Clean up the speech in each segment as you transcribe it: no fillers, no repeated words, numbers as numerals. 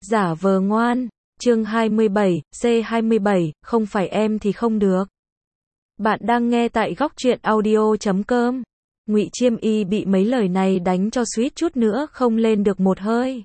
Giả vờ ngoan. Chương 27, C27, không phải em thì không được. Bạn đang nghe tại góc truyện audio.com. Ngụy Chiêm Y bị mấy lời này đánh cho suýt chút nữa không lên được một hơi.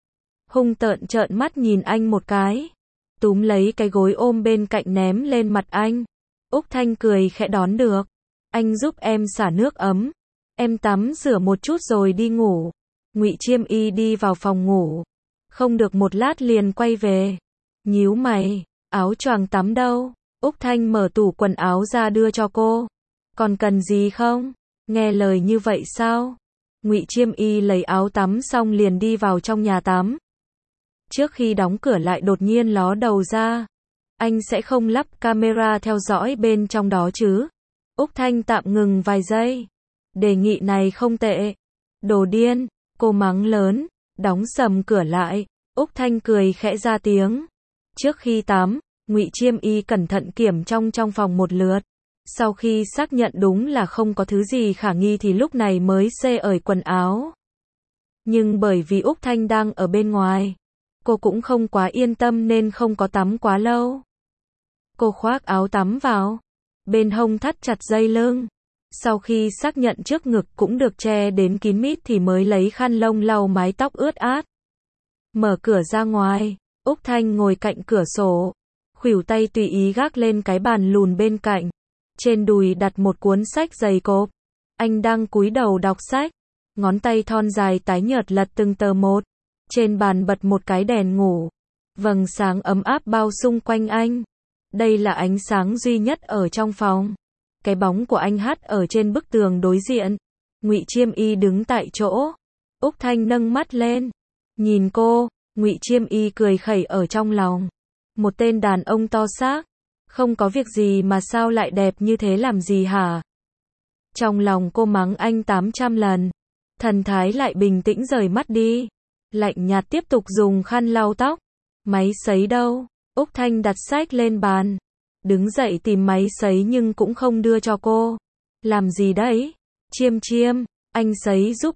Hung tợn trợn mắt nhìn anh một cái, túm lấy cái gối ôm bên cạnh ném lên mặt anh. Úc Thanh cười khẽ đón được. Anh giúp em xả nước ấm. Em tắm rửa một chút rồi đi ngủ. Ngụy Chiêm Y đi vào phòng ngủ. Không được một lát liền quay về. Nhíu mày, áo choàng tắm đâu? Úc Thanh mở tủ quần áo ra đưa cho cô. Còn cần gì không? Nghe lời như vậy sao? Ngụy Chiêm Y lấy áo tắm xong liền đi vào trong nhà tắm. Trước khi đóng cửa lại đột nhiên ló đầu ra. Anh sẽ không lắp camera theo dõi bên trong đó chứ? Úc Thanh tạm ngừng vài giây. Đề nghị này không tệ. Đồ điên, cô mắng lớn, đóng sầm cửa lại. Úc Thanh cười khẽ ra tiếng. Trước khi tắm, Ngụy Chiêm Y cẩn thận kiểm trong phòng một lượt. Sau khi xác nhận đúng là không có thứ gì khả nghi thì lúc này mới xê ởi quần áo. Nhưng bởi vì Úc Thanh đang ở bên ngoài, cô cũng không quá yên tâm nên không có tắm quá lâu. Cô khoác áo tắm vào, bên hông thắt chặt dây lưng. Sau khi xác nhận trước ngực cũng được che đến kín mít thì mới lấy khăn lông lau mái tóc ướt át. Mở cửa ra ngoài, Úc Thanh ngồi cạnh cửa sổ, khuỷu tay tùy ý gác lên cái bàn lùn bên cạnh. Trên đùi đặt một cuốn sách dày cộp. Anh đang cúi đầu đọc sách, ngón tay thon dài tái nhợt lật từng tờ một. Trên bàn bật một cái đèn ngủ. Vầng sáng ấm áp bao xung quanh anh. Đây là ánh sáng duy nhất ở trong phòng. Cái bóng của anh hắt ở trên bức tường đối diện. Ngụy Chiêm Y đứng tại chỗ. Úc Thanh nâng mắt lên, nhìn cô. Ngụy Chiêm Y cười khẩy ở trong lòng. Một tên đàn ông to xác. Không có việc gì mà sao lại đẹp như thế làm gì hả? Trong lòng cô mắng anh 800 lần. Thần thái lại bình tĩnh rời mắt đi. Lạnh nhạt tiếp tục dùng khăn lau tóc. Máy sấy đâu? Úc Thanh đặt sách lên bàn. Đứng dậy tìm máy sấy nhưng cũng không đưa cho cô. Làm gì đấy? Chiêm Chiêm, anh sấy giúp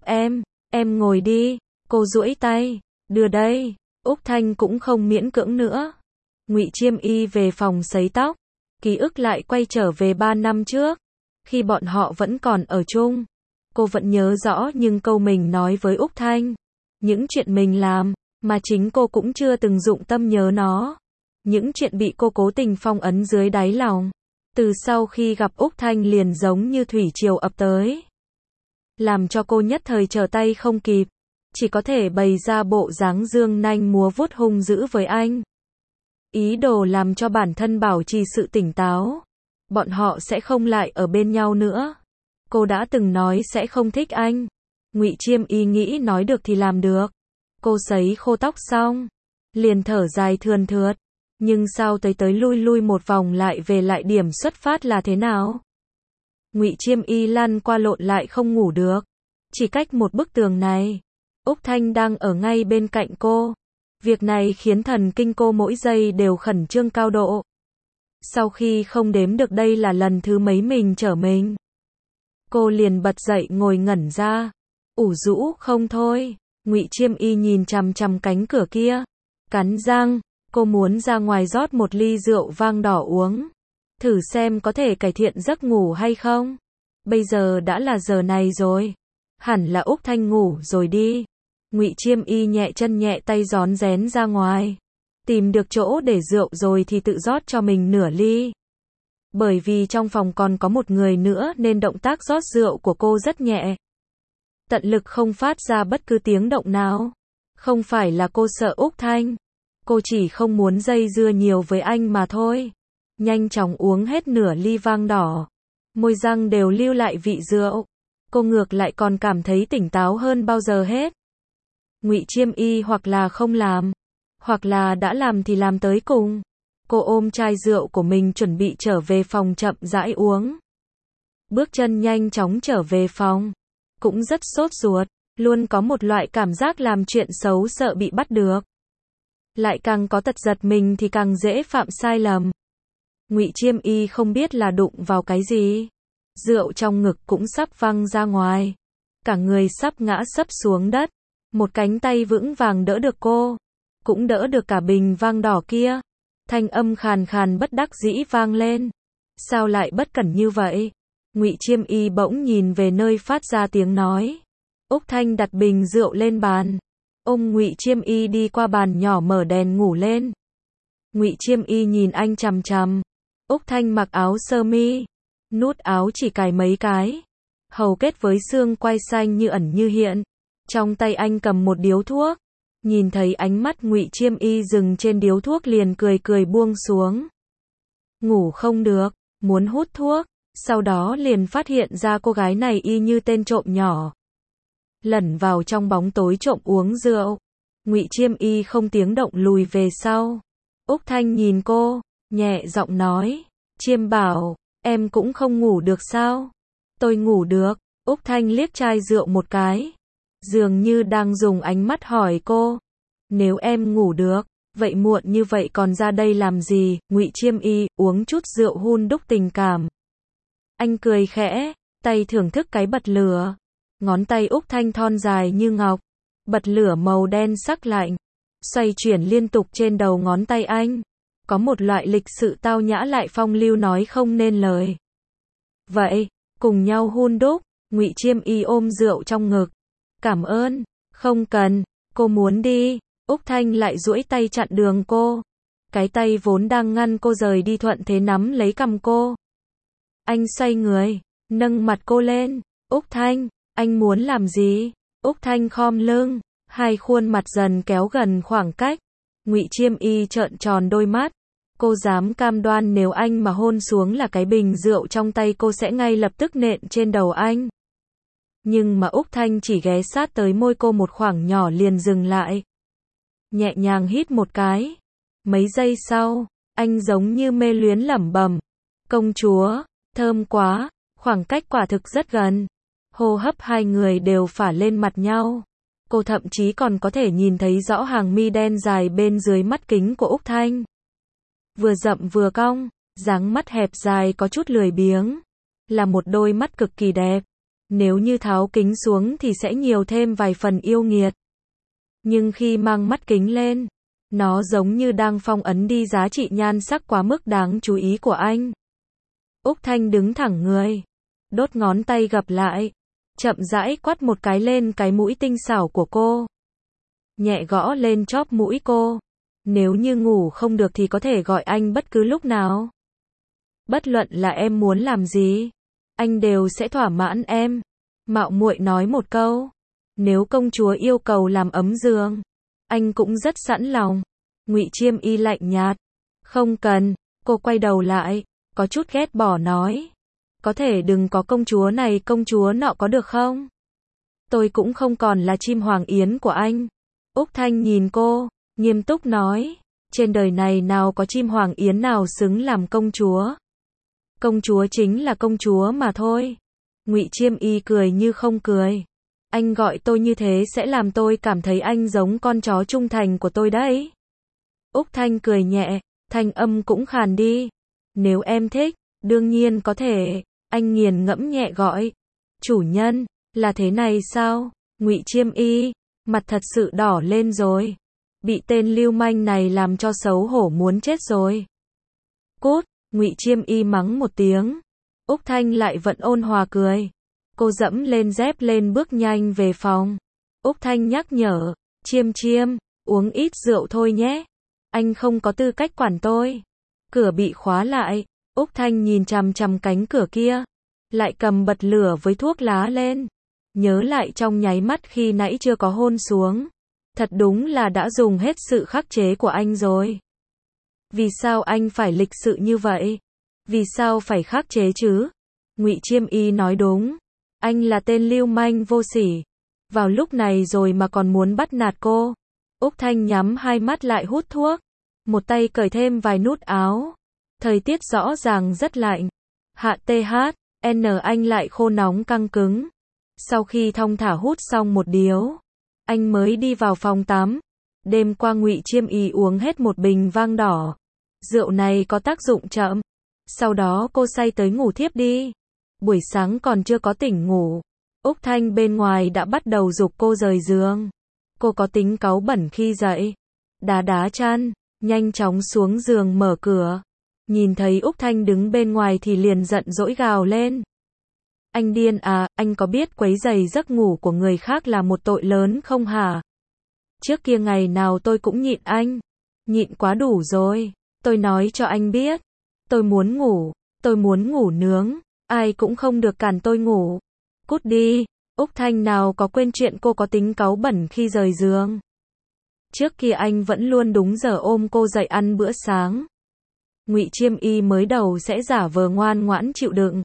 em ngồi đi. Cô duỗi tay, đưa đây. Úc Thanh cũng không miễn cưỡng nữa. Ngụy Chiêm Y về phòng sấy tóc. Ký ức lại quay trở về 3 năm trước. Khi bọn họ vẫn còn ở chung. Cô vẫn nhớ rõ nhưng câu mình nói với Úc Thanh. Những chuyện mình làm, mà chính cô cũng chưa từng dụng tâm nhớ nó. Những chuyện bị cô cố tình phong ấn dưới đáy lòng. Từ sau khi gặp Úc Thanh liền giống như thủy triều ập tới. Làm cho cô nhất thời trở tay không kịp. Chỉ có thể bày ra bộ dáng dương nanh múa vuốt hung dữ với anh. Ý đồ làm cho bản thân bảo trì sự tỉnh táo. Bọn họ sẽ không lại ở bên nhau nữa. Cô đã từng nói sẽ không thích anh. Ngụy Chiêm Y nghĩ nói được thì làm được. Cô sấy khô tóc xong, liền thở dài thườn thượt. Nhưng sao tới lui một vòng lại về lại điểm xuất phát là thế nào? Ngụy Chiêm Y lăn qua lộn lại không ngủ được. Chỉ cách một bức tường này, Úc Thanh đang ở ngay bên cạnh cô. Việc này khiến thần kinh cô mỗi giây đều khẩn trương cao độ. Sau khi không đếm được đây là lần thứ mấy mình trở mình. Cô liền bật dậy ngồi ngẩn ra. Ủ rũ không thôi. Ngụy Chiêm Y nhìn chằm chằm cánh cửa kia. Cắn răng, cô muốn ra ngoài rót một ly rượu vang đỏ uống. Thử xem có thể cải thiện giấc ngủ hay không. Bây giờ đã là giờ này rồi. Hẳn là Úc Thanh ngủ rồi đi. Ngụy Chiêm Y nhẹ chân nhẹ tay rón rén ra ngoài. Tìm được chỗ để rượu rồi thì tự rót cho mình nửa ly. Bởi vì trong phòng còn có một người nữa nên động tác rót rượu của cô rất nhẹ. Tận lực không phát ra bất cứ tiếng động nào. Không phải là cô sợ Úc Thanh. Cô chỉ không muốn dây dưa nhiều với anh mà thôi. Nhanh chóng uống hết nửa ly vang đỏ. Môi răng đều lưu lại vị rượu. Cô ngược lại còn cảm thấy tỉnh táo hơn bao giờ hết. Ngụy Chiêm Y hoặc là không làm, hoặc là đã làm thì làm tới cùng. Cô ôm chai rượu của mình chuẩn bị trở về phòng chậm rãi uống. Bước chân nhanh chóng trở về phòng. Cũng rất sốt ruột, luôn có một loại cảm giác làm chuyện xấu sợ bị bắt được. Lại càng có tật giật mình thì càng dễ phạm sai lầm. Ngụy Chiêm Y không biết là đụng vào cái gì. Rượu trong ngực cũng sắp văng ra ngoài. Cả người sắp ngã sấp xuống đất. Một cánh tay vững vàng đỡ được cô. cũng đỡ được cả bình vang đỏ kia. Thanh âm khàn khàn bất đắc dĩ vang lên. Sao lại bất cẩn như vậy? Ngụy Chiêm Y bỗng nhìn về nơi phát ra tiếng nói. Úc Thanh đặt bình rượu lên bàn. Ôm Ngụy Chiêm Y đi qua bàn nhỏ mở đèn ngủ lên. Ngụy Chiêm Y nhìn anh chằm chằm. Úc Thanh mặc áo sơ mi, nút áo chỉ cài mấy cái, hầu kết với xương quai xanh như ẩn như hiện. Trong tay anh cầm một điếu thuốc. Nhìn thấy ánh mắt Ngụy Chiêm Y dừng trên điếu thuốc liền cười cười buông xuống. Ngủ không được, muốn hút thuốc, sau đó liền phát hiện ra cô gái này y như tên trộm nhỏ. Lẩn vào trong bóng tối trộm uống rượu. Ngụy Chiêm Y không tiếng động lùi về sau. Úc Thanh nhìn cô, nhẹ giọng nói, Chiêm bảo, em cũng không ngủ được sao? Tôi ngủ được. Úc Thanh liếc chai rượu một cái, dường như đang dùng ánh mắt hỏi cô. Nếu em ngủ được, vậy muộn như vậy còn ra đây làm gì? Ngụy Chiêm Y uống chút rượu hun đúc tình cảm. Anh cười khẽ, tay thưởng thức cái bật lửa. Ngón tay Úc Thanh thon dài như ngọc, bật lửa màu đen sắc lạnh, xoay chuyển liên tục trên đầu ngón tay anh. Có một loại lịch sự tao nhã lại phong lưu nói không nên lời. Vậy, cùng nhau hun đúc. Ngụy Chiêm Y ôm rượu trong ngực. Cảm ơn, không cần, cô muốn đi. Úc Thanh lại duỗi tay chặn đường cô. Cái tay vốn đang ngăn cô rời đi thuận thế nắm lấy cằm cô. Anh xoay người, nâng mặt cô lên. Úc Thanh, anh muốn làm gì? Úc Thanh khom lưng, hai khuôn mặt dần kéo gần khoảng cách. Ngụy Chiêm Y trợn tròn đôi mắt. Cô dám cam đoan nếu anh mà hôn xuống là cái bình rượu trong tay cô sẽ ngay lập tức nện trên đầu anh. Nhưng mà Úc Thanh chỉ ghé sát tới môi cô một khoảng nhỏ liền dừng lại. Nhẹ nhàng hít một cái. Mấy giây sau, anh giống như mê luyến lẩm bẩm. Công chúa, thơm quá, khoảng cách quả thực rất gần. Hô hấp hai người đều phả lên mặt nhau. Cô thậm chí còn có thể nhìn thấy rõ hàng mi đen dài bên dưới mắt kính của Úc Thanh. Vừa rậm vừa cong, dáng mắt hẹp dài có chút lười biếng. Là một đôi mắt cực kỳ đẹp. Nếu như tháo kính xuống thì sẽ nhiều thêm vài phần yêu nghiệt. Nhưng khi mang mắt kính lên, nó giống như đang phong ấn đi giá trị nhan sắc quá mức đáng chú ý của anh. Úc Thanh đứng thẳng người, đốt ngón tay gập lại, chậm rãi quắt một cái lên cái mũi tinh xảo của cô. Nhẹ gõ lên chóp mũi cô. Nếu như ngủ không được thì có thể gọi anh bất cứ lúc nào. Bất luận là em muốn làm gì, anh đều sẽ thỏa mãn em. Mạo muội nói một câu. Nếu công chúa yêu cầu làm ấm giường, anh cũng rất sẵn lòng. Ngụy Chiêm Y lạnh nhạt. Không cần. Cô quay đầu lại, có chút ghét bỏ nói. Có thể đừng có công chúa này công chúa nọ có được không? Tôi cũng không còn là chim hoàng yến của anh. Úc Thanh nhìn cô, nghiêm túc nói. Trên đời này nào có chim hoàng yến nào xứng làm công chúa. Công chúa chính là công chúa mà thôi. Ngụy Chiêm Y cười như không cười. Anh gọi tôi như thế sẽ làm tôi cảm thấy anh giống con chó trung thành của tôi đấy. Úc Thanh cười nhẹ, thanh âm cũng khàn đi. Nếu em thích, đương nhiên có thể. Anh nghiền ngẫm nhẹ gọi. Chủ nhân, là thế này sao? Ngụy Chiêm Y, mặt thật sự đỏ lên rồi. Bị tên lưu manh này làm cho xấu hổ muốn chết rồi. Cút, Ngụy Chiêm Y mắng một tiếng. Úc Thanh lại vẫn ôn hòa cười. Cô dẫm lên dép lên bước nhanh về phòng. Úc Thanh nhắc nhở, Chiêm Chiêm, uống ít rượu thôi nhé. Anh không có tư cách quản tôi. Cửa bị khóa lại. Úc Thanh nhìn chằm chằm cánh cửa kia. Lại cầm bật lửa với thuốc lá lên. Nhớ lại trong nháy mắt khi nãy chưa có hôn xuống. Thật đúng là đã dùng hết sự khắc chế của anh rồi. Vì sao anh phải lịch sự như vậy? Vì sao phải khắc chế chứ? Ngụy Chiêm Y nói đúng. Anh là tên lưu manh vô sỉ. Vào lúc này rồi mà còn muốn bắt nạt cô. Úc Thanh nhắm hai mắt lại hút thuốc. Một tay cởi thêm vài nút áo. Thời tiết rõ ràng rất lạnh. Hạ THN anh lại khô nóng căng cứng. Sau khi thong thả hút xong một điếu, anh mới đi vào phòng tắm. Đêm qua Ngụy Chiêm Y uống hết một bình vang đỏ. Rượu này có tác dụng chậm. Sau đó cô say tới ngủ thiếp đi. Buổi sáng còn chưa có tỉnh ngủ. Úc Thanh bên ngoài đã bắt đầu giục cô rời giường. Cô có tính cáu bẩn khi dậy. đá đá chăn, nhanh chóng xuống giường mở cửa. Nhìn thấy Úc Thanh đứng bên ngoài thì liền giận dỗi gào lên. Anh điên à, anh có biết quấy rầy giấc ngủ của người khác là một tội lớn không hả? Trước kia ngày nào tôi cũng nhịn anh. Nhịn quá đủ rồi. Tôi nói cho anh biết. Tôi muốn ngủ nướng. Ai cũng không được cản tôi ngủ. Cút đi. Úc Thanh nào có quên chuyện cô có tính cáu bẩn khi rời giường. Trước kia anh vẫn luôn đúng giờ ôm cô dậy ăn bữa sáng. Ngụy Chiêm Y mới đầu sẽ giả vờ ngoan ngoãn chịu đựng.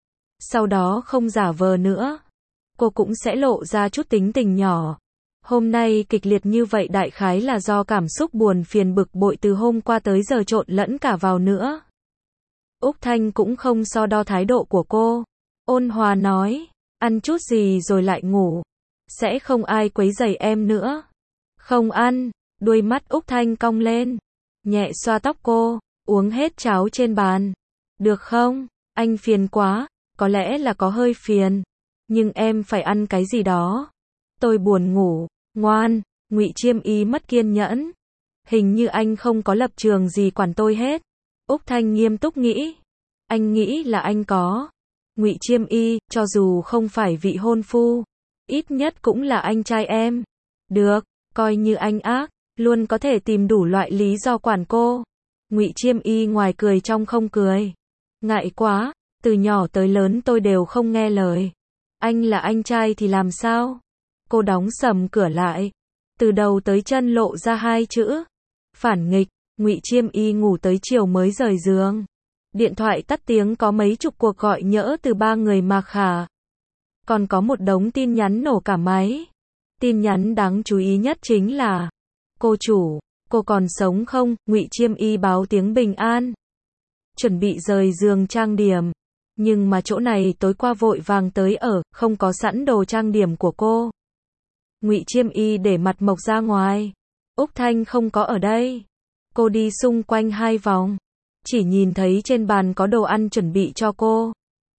Sau đó không giả vờ nữa. Cô cũng sẽ lộ ra chút tính tình nhỏ. Hôm nay kịch liệt như vậy đại khái là do cảm xúc buồn phiền bực bội từ hôm qua tới giờ trộn lẫn cả vào nữa. Úc Thanh cũng không so đo thái độ của cô. Ôn hòa nói, ăn chút gì rồi lại ngủ. Sẽ không ai quấy rầy em nữa. Không ăn, đuôi mắt Úc Thanh cong lên. Nhẹ xoa tóc cô, uống hết cháo trên bàn. Được không? Anh phiền quá, có lẽ là có hơi phiền. Nhưng em phải ăn cái gì đó. Tôi buồn ngủ, ngoan. Ngụy Chiêm Y mất kiên nhẫn. Hình như anh không có lập trường gì quản tôi hết. Úc Thanh nghiêm túc nghĩ. Anh nghĩ là anh có. Ngụy Chiêm Y, cho dù không phải vị hôn phu, ít nhất cũng là anh trai em. Được, coi như anh ác, luôn có thể tìm đủ loại lý do quản cô. Ngụy Chiêm Y ngoài cười trong không cười. Ngại quá, từ nhỏ tới lớn tôi đều không nghe lời. Anh là anh trai thì làm sao? Cô đóng sầm cửa lại. Từ đầu tới chân lộ ra hai chữ. Phản nghịch. Ngụy Chiêm Y ngủ tới chiều mới rời giường. Điện thoại tắt tiếng có mấy chục cuộc gọi nhỡ từ 3 người Mạc Khả. Còn có một đống tin nhắn nổ cả máy. Tin nhắn đáng chú ý nhất chính là: cô chủ, cô còn sống không? Ngụy Chiêm Y báo tiếng bình an. Chuẩn bị rời giường trang điểm. Nhưng mà chỗ này tối qua vội vàng tới ở, không có sẵn đồ trang điểm của cô. Ngụy Chiêm Y để mặt mộc ra ngoài. Úc Thanh không có ở đây. Cô đi xung quanh 2 vòng. Chỉ nhìn thấy trên bàn có đồ ăn chuẩn bị cho cô.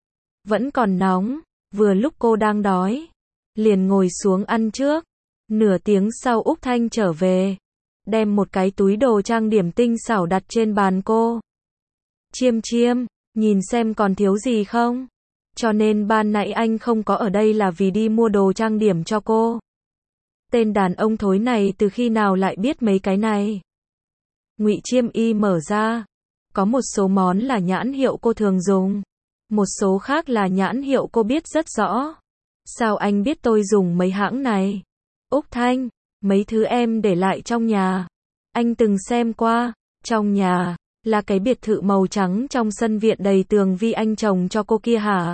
Vẫn còn nóng. Vừa lúc cô đang đói. Liền ngồi xuống ăn trước. Nửa tiếng sau Úc Thanh trở về. Đem một cái túi đồ trang điểm tinh xảo đặt trên bàn cô. Chiêm Chiêm, nhìn xem còn thiếu gì không? Cho nên ban nãy anh không có ở đây là vì đi mua đồ trang điểm cho cô. Tên đàn ông thối này từ khi nào lại biết mấy cái này? Ngụy Chiêm Y mở ra. Có một số món là nhãn hiệu cô thường dùng. Một số khác là nhãn hiệu cô biết rất rõ. Sao anh biết tôi dùng mấy hãng này? Úc Thanh, mấy thứ em để lại trong nhà. Anh từng xem qua. Trong nhà, là cái biệt thự màu trắng trong sân viện đầy tường vi anh trồng cho cô kia hả?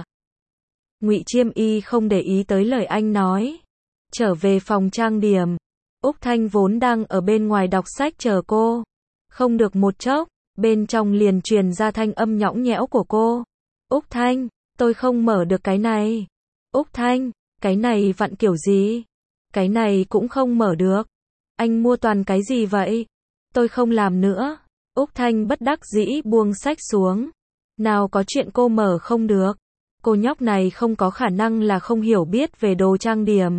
Ngụy Chiêm Y không để ý tới lời anh nói. Trở về phòng trang điểm. Úc Thanh vốn đang ở bên ngoài đọc sách chờ cô. Không được một chốc, bên trong liền truyền ra thanh âm nhõng nhẽo của cô. Úc Thanh, tôi không mở được cái này. Úc Thanh, cái này vặn kiểu gì? Cái này cũng không mở được. Anh mua toàn cái gì vậy? Tôi không làm nữa. Úc Thanh bất đắc dĩ buông sách xuống. Nào có chuyện cô mở không được. Cô nhóc này không có khả năng là không hiểu biết về đồ trang điểm.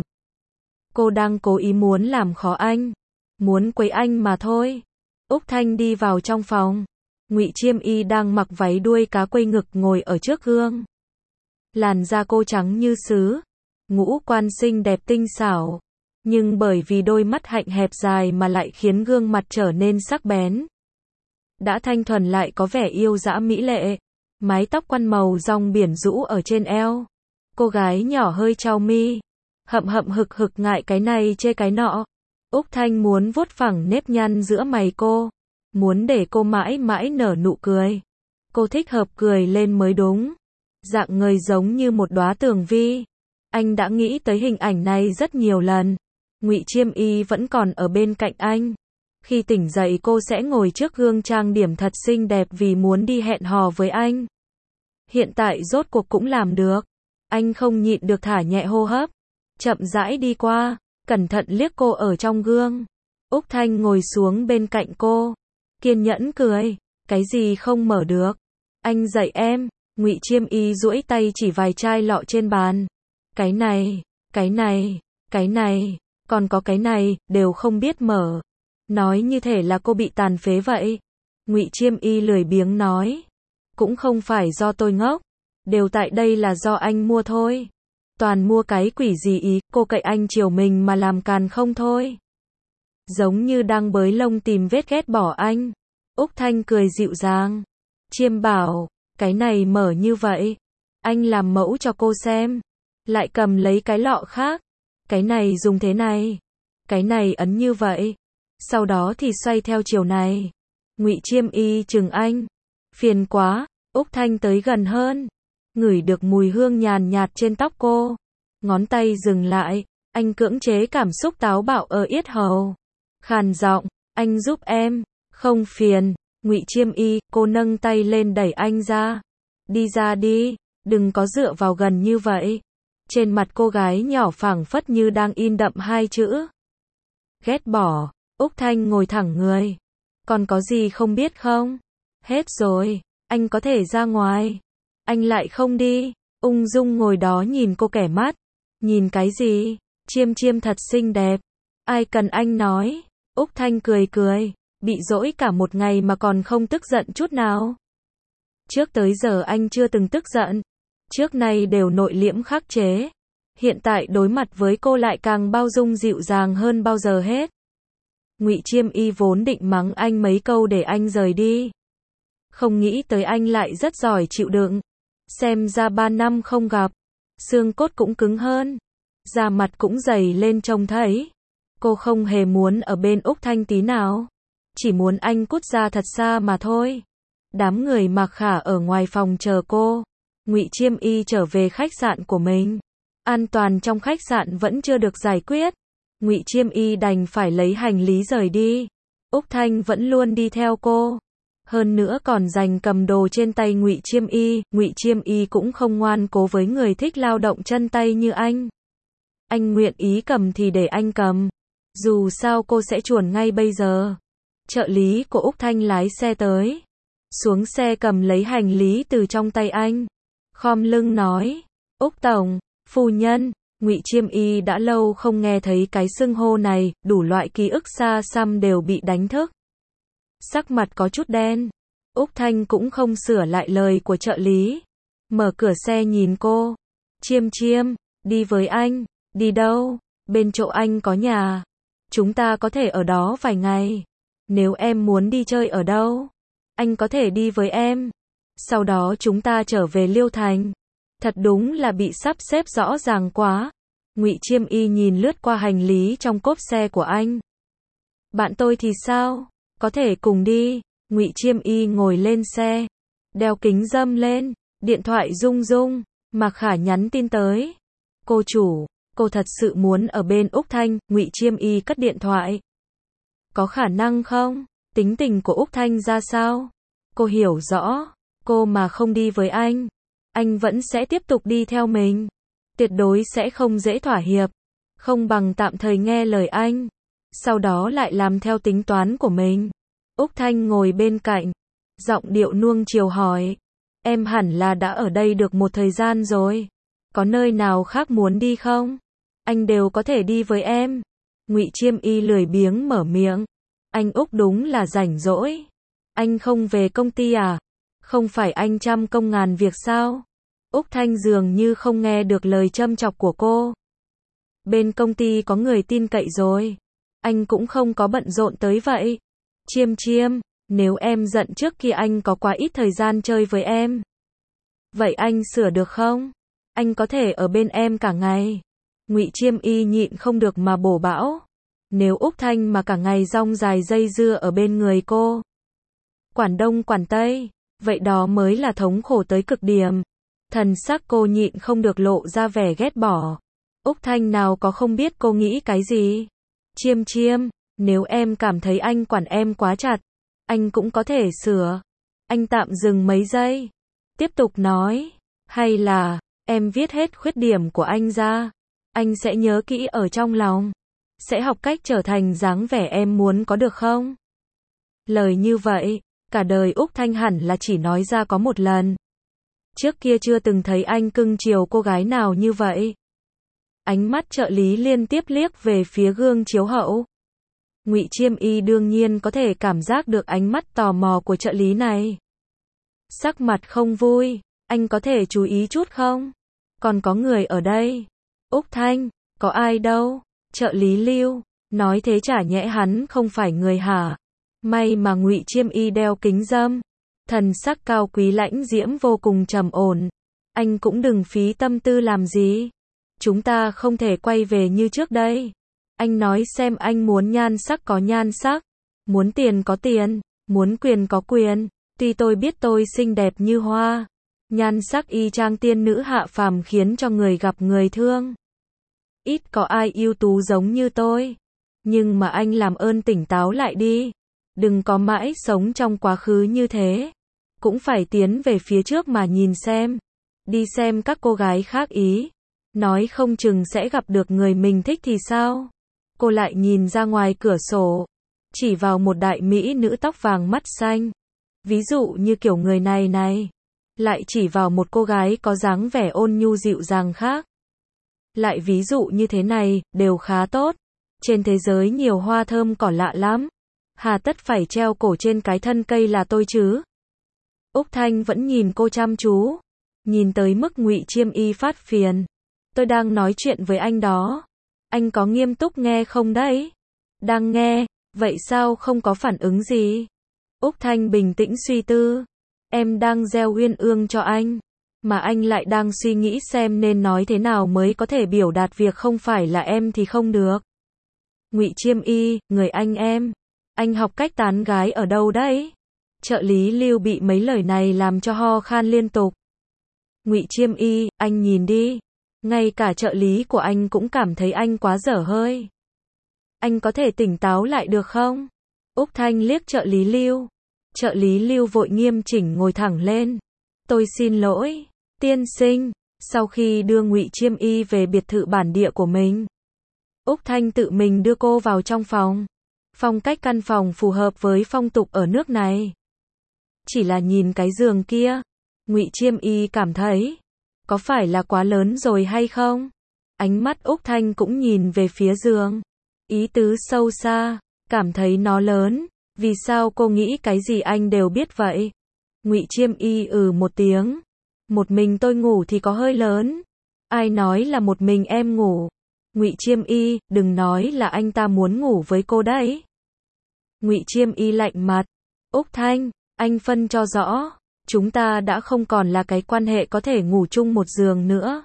Cô đang cố ý muốn làm khó anh. Muốn quấy anh mà thôi. Úc Thanh đi vào trong phòng. Ngụy Chiêm Y đang mặc váy đuôi cá quây ngực ngồi ở trước gương. Làn da cô trắng như sứ. Ngũ quan xinh đẹp tinh xảo. Nhưng bởi vì đôi mắt hạnh hẹp dài mà lại khiến gương mặt trở nên sắc bén. Đã thanh thuần lại có vẻ yêu dã mỹ lệ. Mái tóc quăn màu rong biển rũ ở trên eo. Cô gái nhỏ hơi chau mi. Hậm hực hực ngại cái này chê cái nọ. Úc Thanh muốn vuốt phẳng nếp nhăn giữa mày cô. Muốn để cô mãi mãi nở nụ cười. Cô thích hợp cười lên mới đúng. Dạng người giống như một đóa tường vi. Anh đã nghĩ tới hình ảnh này rất nhiều lần. Ngụy Chiêm Y vẫn còn ở bên cạnh anh. Khi tỉnh dậy cô sẽ ngồi trước gương trang điểm thật xinh đẹp vì muốn đi hẹn hò với anh. Hiện tại rốt cuộc cũng làm được. Anh không nhịn được thả nhẹ hô hấp. Chậm rãi đi qua, cẩn thận liếc cô ở trong gương. Úc Thanh ngồi xuống bên cạnh cô. Kiên nhẫn cười. Cái gì không mở được? Anh dạy em. Ngụy Chiêm Y duỗi tay chỉ vài chai lọ trên bàn. Cái này, cái này, cái này, còn có cái này, đều không biết mở. Nói như thể là cô bị tàn phế vậy. Ngụy Chiêm Y lười biếng nói. Cũng không phải do tôi ngốc. Đều tại đây là do anh mua thôi. Toàn mua cái quỷ gì ý, cô cậy anh chiều mình mà làm càn không thôi. Giống như đang bới lông tìm vết ghét bỏ anh. Úc Thanh cười dịu dàng. Chiêm bảo, cái này mở như vậy. Anh làm mẫu cho cô xem. Lại cầm lấy cái lọ khác. Cái này dùng thế này. Cái này ấn như vậy. Sau đó thì xoay theo chiều này. Ngụy Chiêm Y chừng anh. Phiền quá. Úc Thanh tới gần hơn. Ngửi được mùi hương nhàn nhạt trên tóc cô. Ngón tay dừng lại. Anh cưỡng chế cảm xúc táo bạo ở yết hầu. Khàn giọng, anh giúp em. Không phiền. Ngụy Chiêm Y, cô nâng tay lên đẩy anh ra. Đi ra đi. Đừng có dựa vào gần như vậy. Trên mặt cô gái nhỏ phảng phất như đang in đậm hai chữ. Ghét bỏ. Úc Thanh ngồi thẳng người. Còn có gì không biết không? Hết rồi. Anh có thể ra ngoài. Anh lại không đi. Ung dung ngồi đó nhìn cô kẻ mắt. Nhìn cái gì? Chiêm Chiêm thật xinh đẹp. Ai cần anh nói? Úc Thanh cười cười. Bị dỗi cả một ngày mà còn không tức giận chút nào. Trước tới giờ anh chưa từng tức giận. Trước nay đều nội liễm khắc chế. Hiện tại đối mặt với cô lại càng bao dung dịu dàng hơn bao giờ hết. Ngụy Chiêm Y vốn định mắng anh mấy câu để anh rời đi. Không nghĩ tới anh lại rất giỏi chịu đựng. Xem ra 3 năm không gặp. Xương cốt cũng cứng hơn. Da mặt cũng dày lên trông thấy. Cô không hề muốn ở bên Úc Thanh tí nào. Chỉ muốn anh cút ra thật xa mà thôi. Đám người Mạc Khả ở ngoài phòng chờ cô. Ngụy Chiêm Y trở về khách sạn của mình. An toàn trong khách sạn vẫn chưa được giải quyết. Ngụy Chiêm Y đành phải lấy hành lý rời đi. Úc Thanh vẫn luôn đi theo cô. Hơn nữa còn giành cầm đồ trên tay Ngụy Chiêm Y. Ngụy Chiêm Y cũng không ngoan cố với người thích lao động chân tay như anh. Anh nguyện ý cầm thì để anh cầm. Dù sao cô sẽ chuồn ngay bây giờ. Trợ lý của Úc Thanh lái xe tới. Xuống xe cầm lấy hành lý từ trong tay anh. Khom lưng nói. Úc Tổng, phu nhân. Ngụy Chiêm Y đã lâu không nghe thấy cái xưng hô này, đủ loại ký ức xa xăm đều bị đánh thức. Sắc mặt có chút đen. Úc Thanh cũng không sửa lại lời của trợ lý. Mở cửa xe nhìn cô. Chiêm Chiêm, đi với anh. Đi đâu? Bên chỗ anh có nhà. Chúng ta có thể ở đó vài ngày. Nếu em muốn đi chơi ở đâu, anh có thể đi với em. Sau đó chúng ta trở về Liêu Thành. Thật đúng là bị sắp xếp rõ ràng quá. Ngụy Chiêm Y nhìn lướt qua hành lý trong cốp xe của anh. Bạn tôi thì sao? Có thể cùng đi. Ngụy Chiêm Y ngồi lên xe. Đeo kính râm lên. Điện thoại rung rung. Mạc Khả nhắn tin tới. Cô chủ, cô thật sự muốn ở bên Úc Thanh. Ngụy Chiêm Y cất điện thoại. Có khả năng không? Tính tình của Úc Thanh ra sao? Cô hiểu rõ. Cô mà không đi với anh vẫn sẽ tiếp tục đi theo mình. Tuyệt đối sẽ không dễ thỏa hiệp. Không bằng tạm thời nghe lời anh. Sau đó lại làm theo tính toán của mình. Úc Thanh ngồi bên cạnh. Giọng điệu nuông chiều hỏi. Em hẳn là đã ở đây được một thời gian rồi. Có nơi nào khác muốn đi không? Anh đều có thể đi với em. Ngụy Chiêm Y lười biếng mở miệng. Anh Úc đúng là rảnh rỗi. Anh không về công ty à? Không phải anh trăm công ngàn việc sao? Úc Thanh dường như không nghe được lời châm chọc của cô. Bên công ty có người tin cậy rồi. Anh cũng không có bận rộn tới vậy. Chiêm Chiêm, nếu em giận trước kia anh có quá ít thời gian chơi với em. Vậy anh sửa được không? Anh có thể ở bên em cả ngày. Ngụy Chiêm Y nhịn không được mà bổ bão. Nếu Úc Thanh mà cả ngày rong dài dây dưa ở bên người cô. Quản Đông quản Tây, vậy đó mới là thống khổ tới cực điểm. Thần sắc cô nhịn không được lộ ra vẻ ghét bỏ. Úc Thanh nào có không biết cô nghĩ cái gì. Chiêm Chiêm, nếu em cảm thấy anh quản em quá chặt, anh cũng có thể sửa. Anh tạm dừng mấy giây. Tiếp tục nói. Hay là, em viết hết khuyết điểm của anh ra. Anh sẽ nhớ kỹ ở trong lòng. Sẽ học cách trở thành dáng vẻ em muốn có được không? Lời như vậy, cả đời Úc Thanh hẳn là chỉ nói ra có một lần. Trước kia chưa từng thấy anh cưng chiều cô gái nào như vậy. Ánh mắt trợ lý liên tiếp liếc về phía gương chiếu hậu. Ngụy Chiêm Y đương nhiên có thể cảm giác được ánh mắt tò mò của trợ lý này. Sắc mặt không vui, anh có thể chú ý chút không? Còn có người ở đây. Úc Thanh, có ai đâu? Trợ lý Lưu, nói thế chả nhẽ hắn không phải người hả? May mà Ngụy Chiêm Y đeo kính râm, thần sắc cao quý lãnh diễm vô cùng trầm ổn. Anh cũng đừng phí tâm tư làm gì. Chúng ta không thể quay về như trước đây. Anh nói xem, anh muốn nhan sắc có nhan sắc, muốn tiền có tiền, muốn quyền có quyền. Tuy tôi biết tôi xinh đẹp như hoa, nhan sắc y chang tiên nữ hạ phàm khiến cho người gặp người thương. Ít có ai ưu tú giống như tôi. Nhưng mà anh làm ơn tỉnh táo lại đi. Đừng có mãi sống trong quá khứ như thế. Cũng phải tiến về phía trước mà nhìn xem. Đi xem các cô gái khác ý. Nói không chừng sẽ gặp được người mình thích thì sao? Cô lại nhìn ra ngoài cửa sổ, chỉ vào một đại mỹ nữ tóc vàng mắt xanh. Ví dụ như kiểu người này này. Lại chỉ vào một cô gái có dáng vẻ ôn nhu dịu dàng khác. Lại ví dụ như thế này, đều khá tốt. Trên thế giới nhiều hoa thơm cỏ lạ lắm. Hà tất phải treo cổ trên cái thân cây là tôi chứ? Úc Thanh vẫn nhìn cô chăm chú. Nhìn tới mức Ngụy Chiêm Y phát phiền. Tôi đang nói chuyện với anh đó. Anh có nghiêm túc nghe không đấy? Đang nghe, vậy sao không có phản ứng gì? Úc Thanh bình tĩnh suy tư. Em đang gieo uyên ương cho anh. Mà anh lại đang suy nghĩ xem nên nói thế nào mới có thể biểu đạt việc không phải là em thì không được. Ngụy Chiêm Y, người anh em. Anh học cách tán gái ở đâu đấy? Trợ lý Lưu bị mấy lời này làm cho ho khan liên tục. Ngụy Chiêm Y, anh nhìn đi. Ngay cả trợ lý của anh cũng cảm thấy anh quá dở hơi. Anh có thể tỉnh táo lại được không? Úc Thanh liếc trợ lý Lưu. Trợ lý Lưu vội nghiêm chỉnh ngồi thẳng lên. Tôi xin lỗi, tiên sinh. Sau khi đưa Ngụy Chiêm Y về biệt thự bản địa của mình, Úc Thanh tự mình đưa cô vào trong phòng. Phong cách căn phòng phù hợp với phong tục ở nước này. Chỉ là nhìn cái giường kia, Ngụy Chiêm Y cảm thấy, có phải là quá lớn rồi hay không? Ánh mắt Úc Thanh cũng nhìn về phía giường. Ý tứ sâu xa, cảm thấy nó lớn. Vì sao cô nghĩ cái gì anh đều biết vậy? Ngụy Chiêm Y một tiếng. Một mình tôi ngủ thì có hơi lớn. Ai nói là một mình em ngủ? Ngụy Chiêm Y, đừng nói là anh ta muốn ngủ với cô đấy. Ngụy Chiêm Y lạnh mặt. Úc Thanh, anh phân cho rõ. Chúng ta đã không còn là cái quan hệ có thể ngủ chung một giường nữa.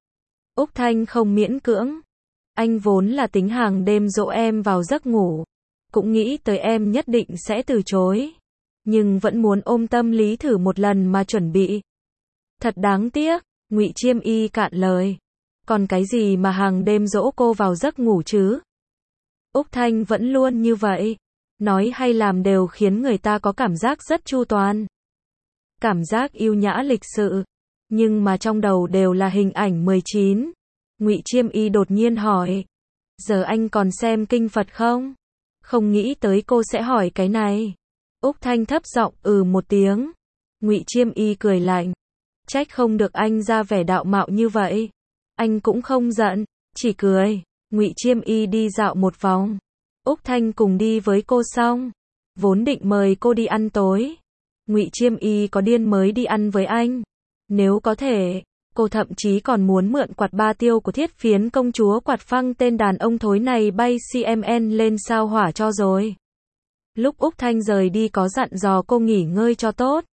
Úc Thanh không miễn cưỡng. Anh vốn là tính hàng đêm dỗ em vào giấc ngủ. Cũng nghĩ tới em nhất định sẽ từ chối. Nhưng vẫn muốn ôm tâm lý thử một lần mà chuẩn bị. Thật đáng tiếc, Ngụy Chiêm Y cạn lời. Còn cái gì mà hàng đêm dỗ cô vào giấc ngủ chứ? Úc Thanh vẫn luôn như vậy. Nói hay làm đều khiến người ta có cảm giác rất chu toàn. Cảm giác yêu nhã lịch sự. Nhưng mà trong đầu đều là hình ảnh 19. Ngụy Chiêm Y đột nhiên hỏi. Giờ anh còn xem kinh Phật không? Không nghĩ tới cô sẽ hỏi cái này. Úc Thanh thấp giọng một tiếng. Ngụy Chiêm Y cười lạnh. Trách không được anh ra vẻ đạo mạo như vậy. Anh cũng không giận, chỉ cười. Ngụy Chiêm Y đi dạo một vòng. Úc Thanh cùng đi với cô xong. Vốn định mời cô đi ăn tối. Ngụy Chiêm Y có điên mới đi ăn với anh. Nếu có thể, cô thậm chí còn muốn mượn quạt ba tiêu của Thiết Phiến công chúa quạt phăng tên đàn ông thối này bay CMN lên sao hỏa cho rồi. Lúc Úc Thanh rời đi có dặn dò cô nghỉ ngơi cho tốt.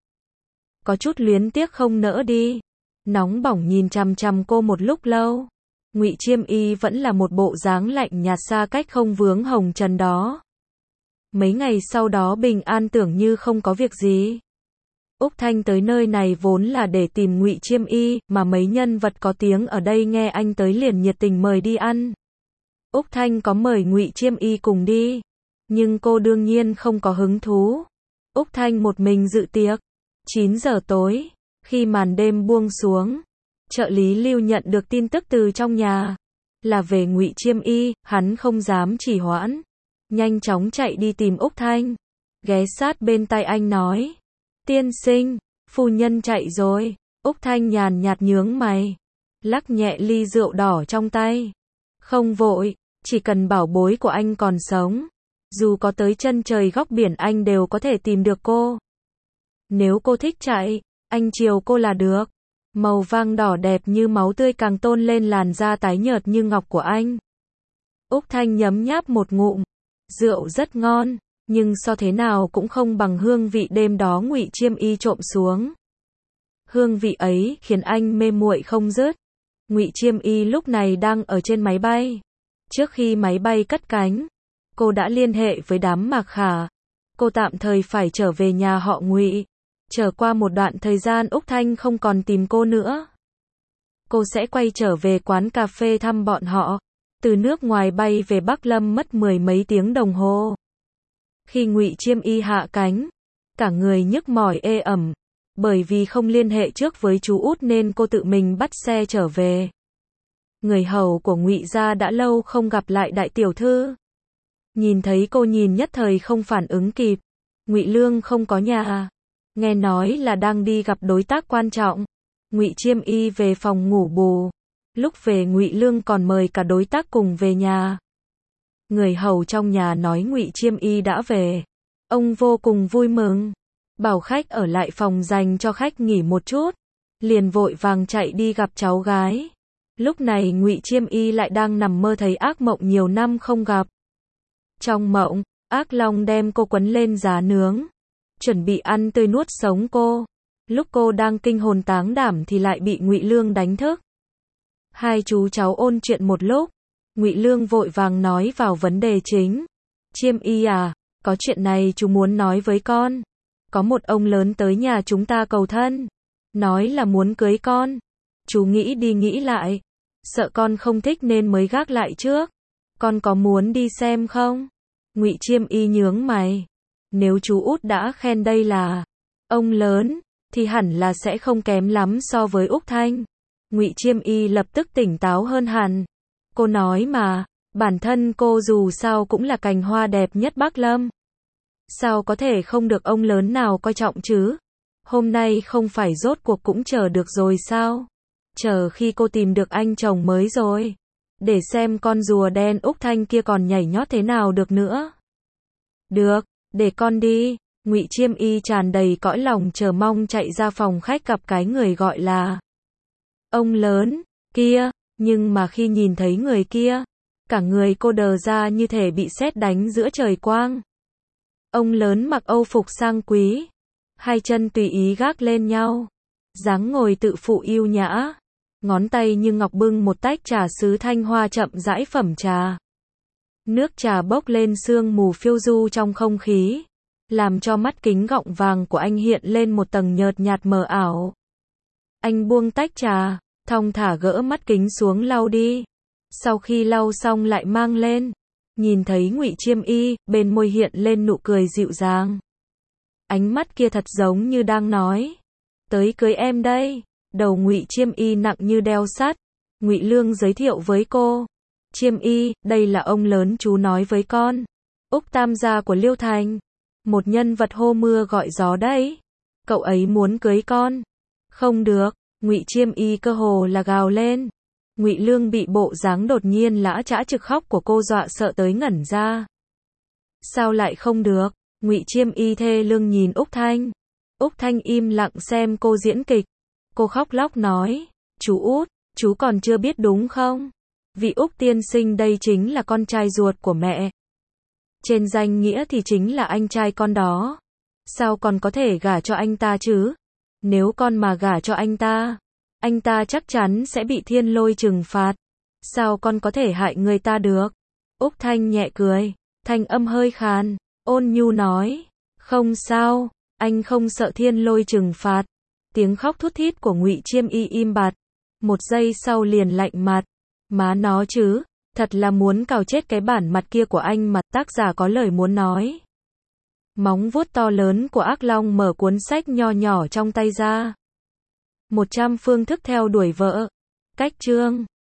Có chút luyến tiếc không nỡ đi. Nóng bỏng nhìn chằm chằm cô một lúc lâu. Ngụy Chiêm Y vẫn là một bộ dáng lạnh nhạt xa cách không vướng hồng trần đó. Mấy ngày sau đó bình an tưởng như không có việc gì. Úc Thanh tới nơi này vốn là để tìm Ngụy Chiêm Y, mà mấy nhân vật có tiếng ở đây nghe anh tới liền nhiệt tình mời đi ăn. Úc Thanh có mời Ngụy Chiêm Y cùng đi, nhưng cô đương nhiên không có hứng thú. Úc Thanh một mình dự tiệc. 9 giờ tối, khi màn đêm buông xuống, trợ lý Lưu nhận được tin tức từ trong nhà, là về Ngụy Chiêm Y, hắn không dám trì hoãn, nhanh chóng chạy đi tìm Úc Thanh, ghé sát bên tai anh nói, tiên sinh, phu nhân chạy rồi. Úc Thanh nhàn nhạt nhướng mày, lắc nhẹ ly rượu đỏ trong tay, không vội, chỉ cần bảo bối của anh còn sống, Dù có tới chân trời góc biển anh đều có thể tìm được cô. Nếu cô thích chạy, anh chiều cô là được. Màu vàng đỏ đẹp như máu tươi càng tôn lên làn da tái nhợt như ngọc của anh. Úc Thanh nhấm nháp một ngụm. Rượu rất ngon, nhưng so thế nào cũng không bằng hương vị đêm đó Ngụy Chiêm Y trộm xuống. Hương vị ấy khiến anh mê muội không dứt. Ngụy Chiêm Y lúc này đang ở trên máy bay. Trước khi máy bay cất cánh, cô đã liên hệ với đám Mạc Khả. Cô tạm thời phải trở về nhà họ Ngụy. Trở qua một đoạn thời gian Úc Thanh không còn tìm cô nữa. Cô sẽ quay trở về quán cà phê thăm bọn họ. Từ nước ngoài bay về Bắc Lâm mất 10 mấy tiếng đồng hồ. Khi Ngụy Chiêm Y hạ cánh, cả người nhức mỏi ê ẩm. Bởi vì không liên hệ trước với chú út nên cô tự mình bắt xe trở về. Người hầu của Ngụy gia đã lâu không gặp lại đại tiểu thư. Nhìn thấy cô nhìn nhất thời không phản ứng kịp. Ngụy Lương không có nhà. Nghe nói là đang đi gặp đối tác quan trọng. Ngụy Chiêm Y về phòng ngủ bù. Lúc về Ngụy Lương còn mời cả đối tác cùng về nhà. Người hầu trong nhà nói Ngụy Chiêm Y đã về. Ông vô cùng vui mừng. Bảo khách ở lại phòng dành cho khách nghỉ một chút. Liền vội vàng chạy đi gặp cháu gái. Lúc này Ngụy Chiêm Y lại đang nằm mơ thấy ác mộng nhiều năm không gặp. Trong mộng, ác long đem cô quấn lên giá nướng. Chuẩn bị ăn tươi nuốt sống cô. Lúc cô đang kinh hồn táng đảm thì lại bị Ngụy Lương đánh thức. Hai chú cháu ôn chuyện một lúc. Ngụy Lương vội vàng nói vào vấn đề chính. Chiêm Y à, có chuyện này chú muốn nói với con. Có một ông lớn tới nhà chúng ta cầu thân. Nói là muốn cưới con. Chú nghĩ đi nghĩ lại. Sợ con không thích nên mới gác lại trước. Con có muốn đi xem không? Ngụy Chiêm Y nhướng mày. Nếu chú út đã khen đây là ông lớn, thì hẳn là sẽ không kém lắm so với Úc Thanh. Ngụy Chiêm Y lập tức tỉnh táo hơn hẳn. Cô nói mà, bản thân cô dù sao cũng là cành hoa đẹp nhất Bắc Lâm. Sao có thể không được ông lớn nào coi trọng chứ? Hôm nay không phải rốt cuộc cũng chờ được rồi sao? Chờ khi cô tìm được anh chồng mới rồi. Để xem con rùa đen Úc Thanh kia còn nhảy nhót thế nào được nữa. Được, để con đi. Ngụy Chiêm Y tràn đầy cõi lòng chờ mong chạy ra phòng khách gặp cái người gọi là ông lớn kia, nhưng mà khi nhìn thấy người kia, cả người cô đờ ra như thể bị sét đánh giữa trời quang. Ông lớn mặc âu phục sang quý, hai chân tùy ý gác lên nhau, dáng ngồi tự phụ yêu nhã, ngón tay như ngọc bưng một tách trà sứ thanh hoa chậm rãi phẩm trà. Nước trà bốc lên sương mù phiêu du trong không khí, làm cho mắt kính gọng vàng của anh hiện lên một tầng nhợt nhạt mờ ảo. Anh buông tách trà, thong thả gỡ mắt kính xuống lau đi. Sau khi lau xong lại mang lên, nhìn thấy Ngụy Chiêm Y, bên môi hiện lên nụ cười dịu dàng. Ánh mắt kia thật giống như đang nói, tới cưới em đây. Đầu Ngụy Chiêm Y nặng như đeo sắt. Ngụy Lương giới thiệu với cô. Chiêm Y, đây là ông lớn chú nói với con. Úc Tam gia của Liêu Thành. Một nhân vật hô mưa gọi gió đấy. Cậu ấy muốn cưới con. Không được. Ngụy Chiêm Y cơ hồ là gào lên. Ngụy Lương bị bộ dáng đột nhiên lã chã trực khóc của cô dọa sợ tới ngẩn ra. Sao lại không được? Ngụy Chiêm Y thê lương nhìn Úc Thanh. Úc Thanh im lặng xem cô diễn kịch. Cô khóc lóc nói, chú Út, chú còn chưa biết đúng không? Vị Úc tiên sinh đây chính là con trai ruột của mẹ. Trên danh nghĩa thì chính là anh trai con đó. Sao còn có thể gả cho anh ta chứ? Nếu con mà gả cho anh ta chắc chắn sẽ bị thiên lôi trừng phạt. Sao con có thể hại người ta được? Úc Thanh nhẹ cười, thanh âm hơi khàn, ôn nhu nói, không sao, anh không sợ thiên lôi trừng phạt. Tiếng khóc thút thít của Ngụy Chiêm Y im bặt. Một giây sau liền lạnh mặt. Má nó chứ, thật là muốn cào chết cái bản mặt kia của anh mà. Tác giả có lời muốn nói. Móng vuốt to lớn của ác long mở cuốn sách nho nhỏ trong tay ra. 100 phương thức theo đuổi vợ. Cách chương